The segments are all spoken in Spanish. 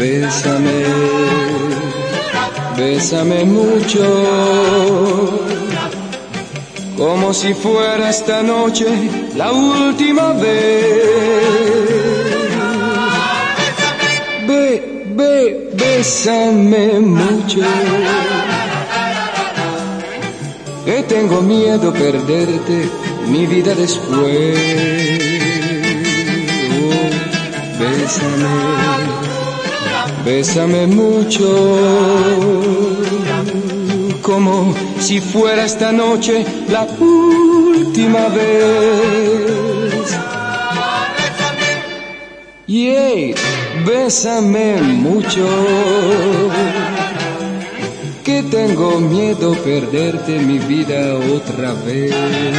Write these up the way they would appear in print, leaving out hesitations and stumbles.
Bésame, bésame mucho, como si fuera esta noche la última vez. Bésame mucho, que tengo miedo perderte mi vida después. Oh, bésame, bésame mucho, como si fuera esta noche la última vez. Yeah, bésame mucho, que tengo miedo perderte mi vida otra vez.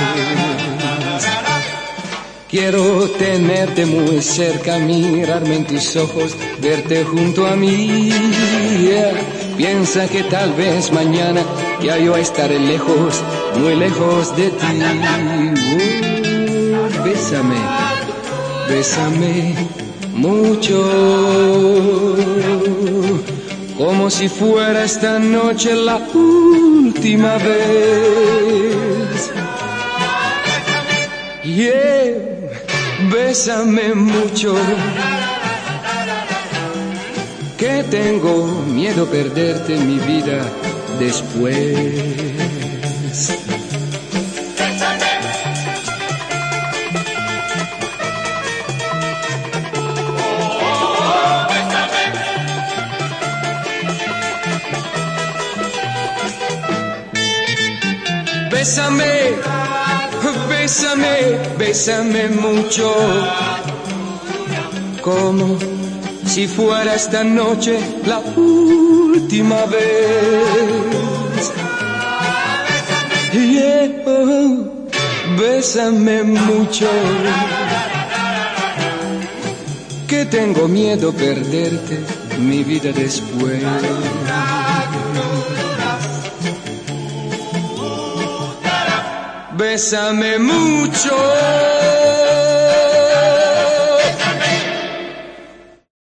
Quiero tenerte muy cerca, mirarme en tus ojos, verte junto a mí. Yeah. Piensa que tal vez mañana ya yo estaré lejos, muy lejos de ti. Bésame, bésame mucho, como si fuera esta noche la última vez. Yeah, bésame mucho, que tengo miedo perderte mi vida después. Bésame, bésame, bésame mucho, como si fuera esta noche la última vez. Yeah, oh, bésame mucho, que tengo miedo perderte mi vida después. Bésame mucho.